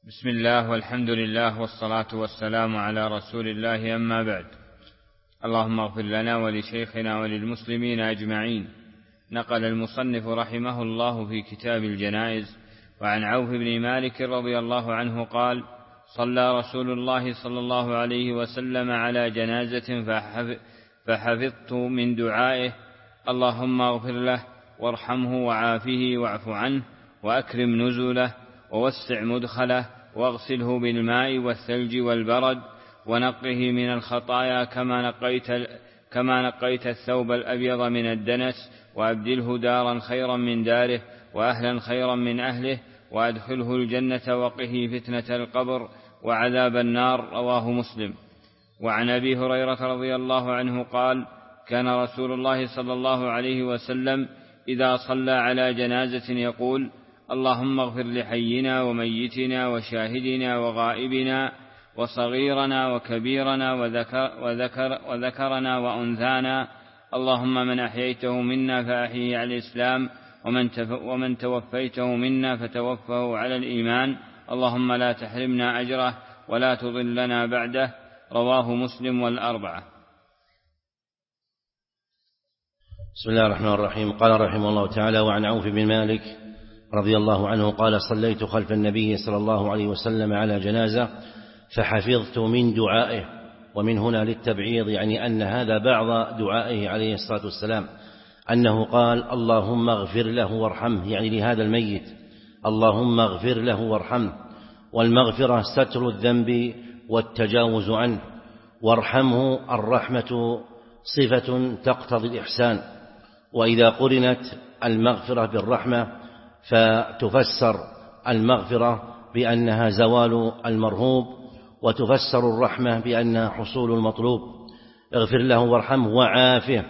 بسم الله والحمد لله والصلاة والسلام على رسول الله، أما بعد. اللهم اغفر لنا ولشيخنا وللمسلمين أجمعين. نقل المصنف رحمه الله في كتاب الجنائز وعن عوف بن مالك رضي الله عنه قال: صلى رسول الله صلى الله عليه وسلم على جنازة فحفظت من دعائه: اللهم اغفر له وارحمه وعافه واعف عنه وأكرم نزله ووسع مدخله واغسله بالماء والثلج والبرد ونقه من الخطايا كما نقيت الثوب الأبيض من الدنس، وأبدله دارا خيرا من داره وأهلا خيرا من أهله، وأدخله الجنة وقه فتنة القبر وعذاب النار. رواه مسلم. وعن أبي هريرة رضي الله عنه قال: كان رسول الله صلى الله عليه وسلم إذا صلى على جنازة يقول: اللهم اغفر لحينا وميتنا وشاهدنا وغائبنا وصغيرنا وكبيرنا وذكرنا وأنثانا، اللهم من أحييته منا فأحيه على الإسلام، ومن توفيته منا فتوفه على الإيمان، اللهم لا تحرمنا أجره ولا تضلنا بعده. رواه مسلم والأربعة. بسم الله الرحمن الرحيم. قال رحمه الله تعالى: وعن عوف بن مالك رضي الله عنه قال: صليت خلف النبي صلى الله عليه وسلم على جنازة فحفظت من دعائه. ومن هنا للتبعيض، يعني أن هذا بعض دعائه عليه الصلاة والسلام، أنه قال: اللهم اغفر له وارحمه، يعني لهذا الميت اللهم اغفر له وارحمه. والمغفرة ستر الذنب والتجاوز عنه، وارحمه الرحمة صفة تقتضي الإحسان. وإذا قرنت المغفرة بالرحمة فتفسر المغفرة بأنها زوال المرهوب، وتفسر الرحمة بأنها حصول المطلوب. اغفر له وارحمه وعافه،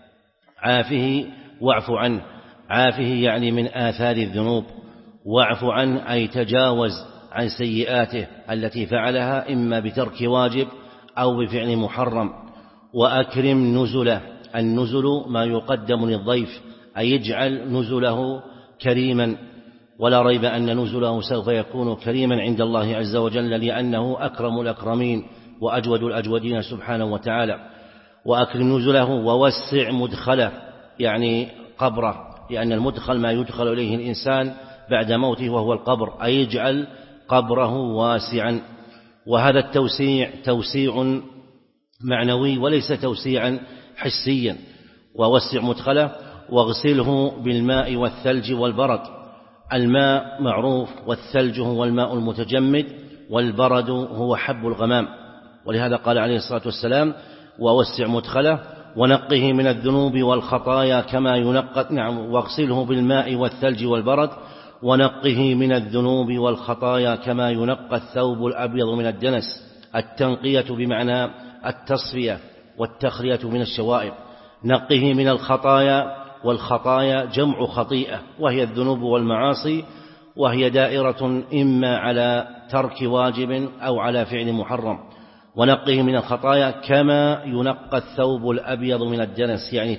عافه واعف عنه. عافه يعني من آثار الذنوب، واعف عنه أي تجاوز عن سيئاته التي فعلها إما بترك واجب أو بفعل محرم. وأكرم نزله، النزل ما يقدم للضيف، أي يجعل نزله كريما، ولا ريب أن نزله سوف يكون كريما عند الله عز وجل، لأنه أكرم الأكرمين وأجود الأجودين سبحانه وتعالى. وأكرم نزله ووسع مدخله، يعني قبره، لأن المدخل ما يدخل إليه الإنسان بعد موته وهو القبر، أي يجعل قبره واسعا. وهذا التوسيع توسيع معنوي وليس توسيعا حسيا. ووسع مدخله واغسله بالماء والثلج والبرد. الماء معروف، والثلج هو الماء المتجمد، والبرد هو حب الغمام. ولهذا قال عليه الصلاة والسلام: ووسع مدخله ونقه من الذنوب والخطايا كما ينقى، واغسله بالماء والثلج والبرد ونقه من الذنوب والخطايا كما ينقى الثوب الأبيض من الدنس. التنقية بمعنى التصفية والتخلية من الشوائب. نقه من الخطايا، والخطايا جمع خطيئة، وهي الذنوب والمعاصي، وهي دائرة إما على ترك واجب أو على فعل محرم. ونقه من الخطايا كما ينقى الثوب الأبيض من الدنس، يعني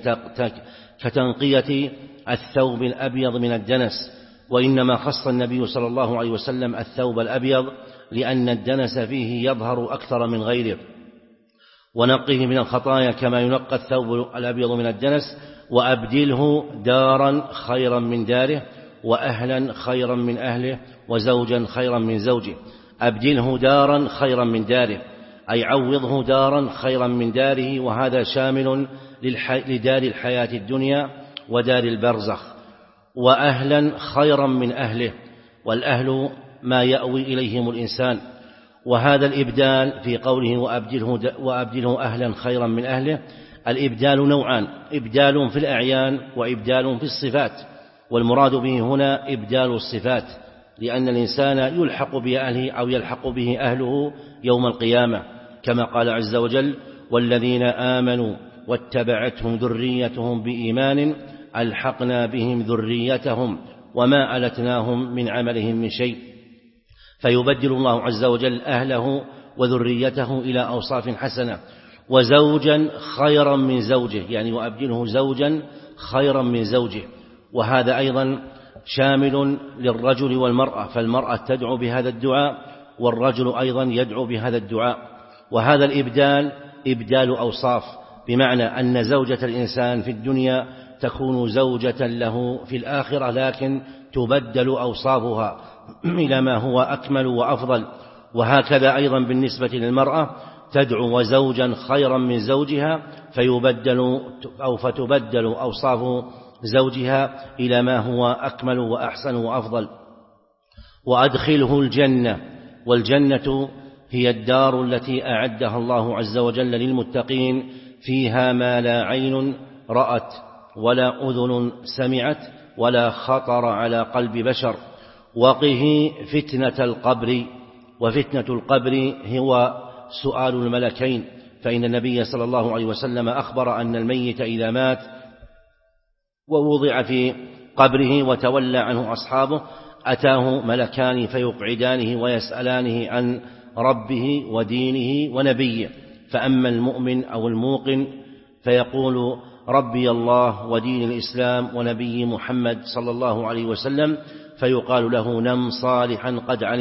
كتنقية الثوب الأبيض من الدنس. وإنما خص النبي صلى الله عليه وسلم الثوب الأبيض لأن الدنس فيه يظهر أكثر من غيره. ونقه من الخطايا كما ينقى الثوب الأبيض من الدنس. وأبدله دارا خيرا من داره، وأهلا خيرا من أهله، وزوجا خيرا من زوجه. أبدله دارا خيرا من داره، أي عوضه دارا خيرا من داره، وهذا شامل لدار الحياة الدنيا ودار البرزخ. وأهلا خيرا من أهله، والأهل ما يأوي إليهم الإنسان. وهذا الإبدال في قوله وأبدله أهلا خيرا من أهله، الإبدال نوعان: إبدال في الأعيان وإبدال في الصفات. والمراد به هنا إبدال الصفات، لأن الإنسان يلحق بأهله أو يلحق به أهله يوم القيامة، كما قال عز وجل: والذين آمنوا واتبعتهم ذريتهم بإيمان ألحقنا بهم ذريتهم وما ألتناهم من عملهم من شيء. فيبدل الله عز وجل أهله وذريته إلى أوصاف حسنة. وزوجا خيرا من زوجه، يعني وأبدله زوجا خيرا من زوجه. وهذا أيضا شامل للرجل والمرأة، فالمرأة تدعو بهذا الدعاء والرجل أيضا يدعو بهذا الدعاء. وهذا الإبدال إبدال أوصاف، بمعنى أن زوجة الإنسان في الدنيا تكون زوجة له في الآخرة، لكن تبدل أوصافها إلى ما هو أكمل وأفضل. وهكذا أيضا بالنسبة للمرأة تدعو زوجا خيرا من زوجها فتبدل أوصاف زوجها إلى ما هو أكمل وأحسن وأفضل. وأدخله الجنة، والجنة هي الدار التي أعدها الله عز وجل للمتقين، فيها ما لا عين رأت ولا أذن سمعت ولا خطر على قلب بشر. وقه فتنة القبر، وفتنة القبر هو سؤال الملكين، فإن النبي صلى الله عليه وسلم أخبر أن الميت إذا مات ووضع في قبره وتولى عنه أصحابه أتاه ملكان فيقعدانه ويسألانه عن ربه ودينه ونبيه، فأما المؤمن أو الموقن فيقول ربي الله ودين الإسلام ونبي محمد صلى الله عليه وسلم، فيقال له نم صالحا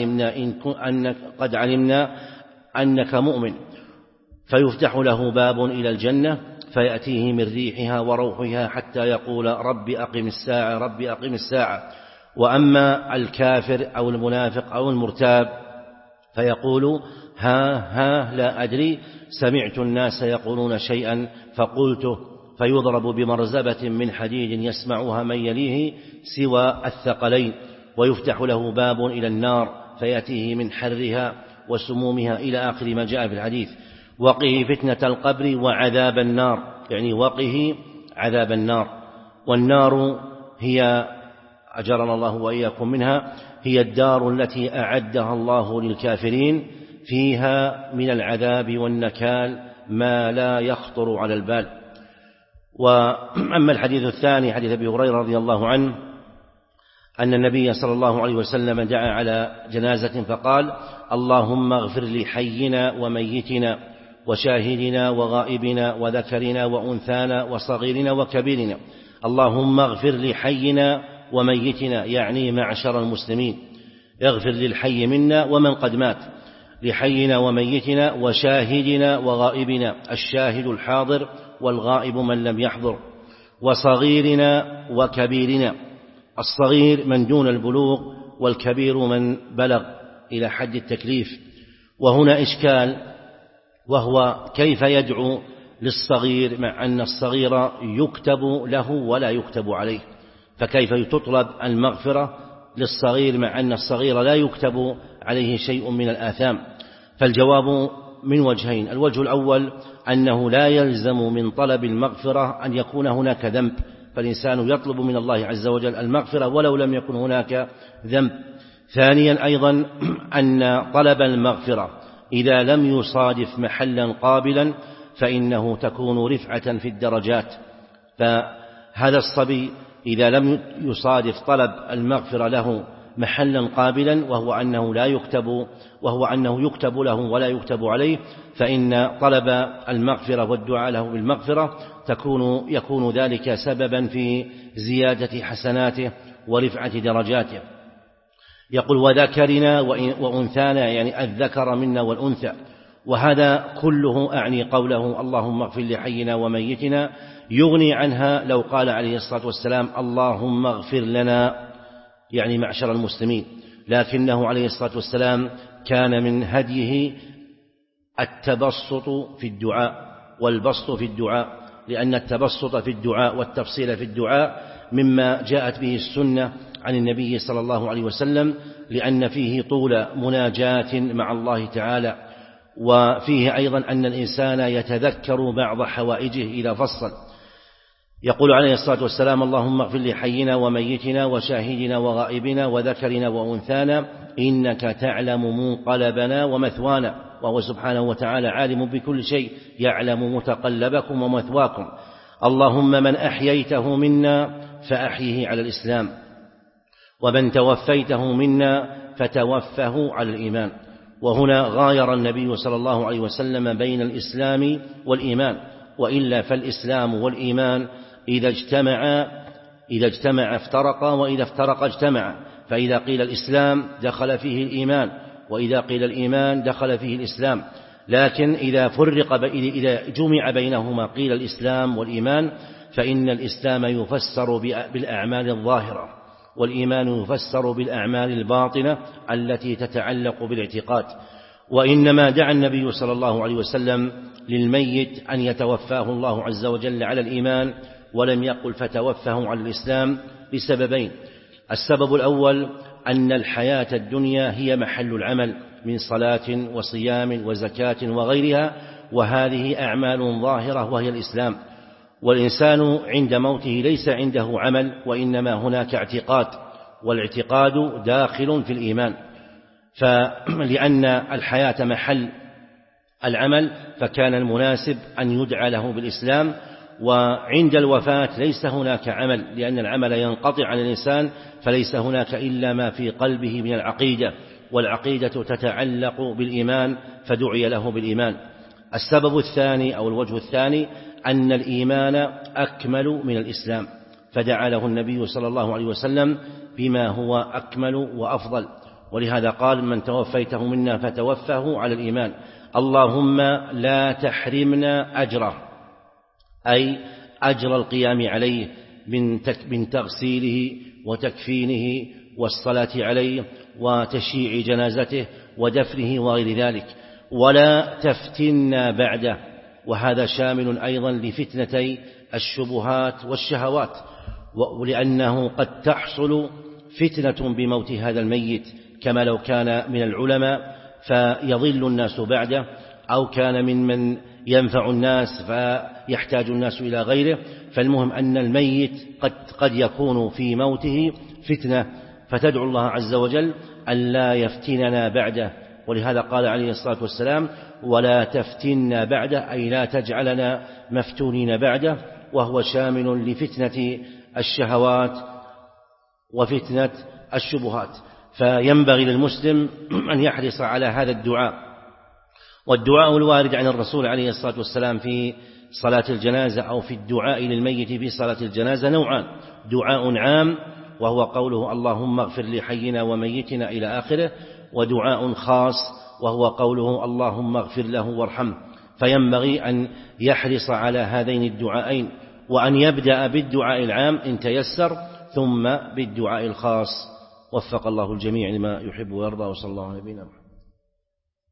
قد علمنا أنك مؤمن، فيفتح له باب إلى الجنة فيأتيه من ريحها وروحها حتى يقول رب أقم الساعة رب أقم الساعة. وأما الكافر أو المنافق أو المرتاب فيقول ها لا أدري، سمعت الناس يقولون شيئا فقلته، فيضرب بمرزبة من حديد يسمعها من يليه سوى الثقلين، ويفتح له باب إلى النار فيأتيه من حرها وسمومها إلى آخر ما جاء في الحديث. وقه فتنة القبر وعذاب النار، يعني وقه عذاب النار. والنار هي أجرنا الله وإياكم منها، هي الدار التي أعدها الله للكافرين، فيها من العذاب والنكال ما لا يخطر على البال. وأما الحديث الثاني حديث أبي هريرة رضي الله عنه أن النبي صلى الله عليه وسلم دعا على جنازة فقال اللهم اغفر لحينا وميتنا وشاهدنا وغائبنا وذكرنا وأنثانا وصغيرنا وكبيرنا. اللهم اغفر لحينا وميتنا، يعني معشر المسلمين، اغفر للحي منا ومن قد مات، لحينا وميتنا وشاهدنا وغائبنا، الشاهد الحاضر والغائب من لم يحضر، وصغيرنا وكبيرنا، الصغير من دون البلوغ والكبير من بلغ إلى حد التكليف. وهنا إشكال، وهو كيف يدعو للصغير مع أن الصغير يكتب له ولا يكتب عليه؟ فكيف تطلب المغفرة للصغير مع أن الصغير لا يكتب عليه شيء من الآثام؟ فالجواب من وجهين. الوجه الأول أنه لا يلزم من طلب المغفرة أن يكون هناك ذنب، فالإنسان يطلب من الله عز وجل المغفرة ولو لم يكن هناك ذنب. ثانيا أيضا أن طلب المغفرة إذا لم يصادف محلا قابلا فإنه تكون رفعة في الدرجات. فهذا الصبي إذا لم يصادف طلب المغفرة له محلا قابلا وهو أنه يكتب له ولا يكتب عليه، فإن طلب المغفرة والدعاء له بالمغفرة يكون ذلك سببا في زيادة حسناته ورفعة درجاته. يقول وذكرنا وأنثانا، يعني الذكر منا والأنثى. وهذا كله أعني قوله اللهم اغفر لحينا وميتنا يغني عنها لو قال عليه الصلاة والسلام اللهم اغفر لنا، يعني معشر المسلمين. لكنه عليه الصلاة والسلام كان من هديه التبسط في الدعاء والبسط في الدعاء، لأن التبسط في الدعاء والتفصيل في الدعاء مما جاءت به السنة عن النبي صلى الله عليه وسلم، لأن فيه طول مناجاة مع الله تعالى، وفيه أيضا أن الإنسان يتذكر بعض حوائجه إذا فصل. يقول عليه الصلاة والسلام اللهم اغفر لحينا وميتنا وشاهدنا وغائبنا وذكرنا وأنثانا إنك تعلم منقلبنا ومثوانا، وهو سبحانه وتعالى عالم بكل شيء، يعلم متقلبكم ومثواكم. اللهم من أحييته منا فأحيه على الإسلام، ومن توفيته منا فتوفه على الإيمان. وهنا غاير النبي صلى الله عليه وسلم بين الإسلام والإيمان، وإلا فالإسلام والإيمان إذا اجتمع افترقا، وإذا افترقا اجتمع. فإذا قيل الإسلام دخل فيه الإيمان، وإذا قيل الإيمان دخل فيه الإسلام، لكن إذا جمع بينهما قيل الإسلام والإيمان، فإن الإسلام يفسر بالأعمال الظاهرة، والإيمان يفسر بالأعمال الباطنة التي تتعلق بالاعتقاد. وإنما دعا النبي صلى الله عليه وسلم للميت أن يتوفاه الله عز وجل على الإيمان، ولم يقل فتوفاه على الإسلام لسببين: السبب الأول أن الحياة الدنيا هي محل العمل من صلاة وصيام وزكاة وغيرها، وهذه أعمال ظاهرة وهي الإسلام، والإنسان عند موته ليس عنده عمل، وإنما هناك اعتقاد، والاعتقاد داخل في الإيمان. فلأن الحياة محل العمل فكان المناسب أن يدعى له بالإسلام. وعند الوفاة ليس هناك عمل، لأن العمل ينقطع عن الإنسان، فليس هناك إلا ما في قلبه من العقيدة، والعقيدة تتعلق بالإيمان، فدعي له بالإيمان. السبب الثاني أو الوجه الثاني أن الإيمان أكمل من الإسلام، فدعا له النبي صلى الله عليه وسلم بما هو أكمل وأفضل، ولهذا قال: من توفيته منا فتوفه على الإيمان، اللهم لا تحرمنا أجره، أي أجر القيام عليه من تغسيله وتكفينه والصلاة عليه وتشييع جنازته ودفنه وغير ذلك، ولا تفتنا بعده. وهذا شامل أيضا لفتنتي الشبهات والشهوات، ولأنه قد تحصل فتنة بموت هذا الميت، كما لو كان من العلماء فيضل الناس بعده، أو كان من ينفع الناس فيحتاج الناس إلى غيره. فالمهم أن الميت قد يكون في موته فتنة، فتدعو الله عز وجل أن لا يفتننا بعده. ولهذا قال عليه الصلاة والسلام: ولا تفتنا بعده، أي لا تجعلنا مفتونين بعده، وهو شامل لفتنة الشهوات وفتنة الشبهات. فينبغي للمسلم أن يحرص على هذا الدعاء. والدعاء الوارد عن الرسول عليه الصلاة والسلام في صلاة الجنازة أو في الدعاء للميت في صلاة الجنازة نوعان: دعاء عام وهو قوله اللهم اغفر لحينا وميتنا إلى آخره، ودعاء خاص وهو قوله اللهم اغفر له وارحمه. فينبغي أن يحرص على هذين الدعائين، وأن يبدأ بالدعاء العام إن تيسر، ثم بالدعاء الخاص. وفق الله الجميع لما يحب ويرضى، وصلى الله على نبينا محمد.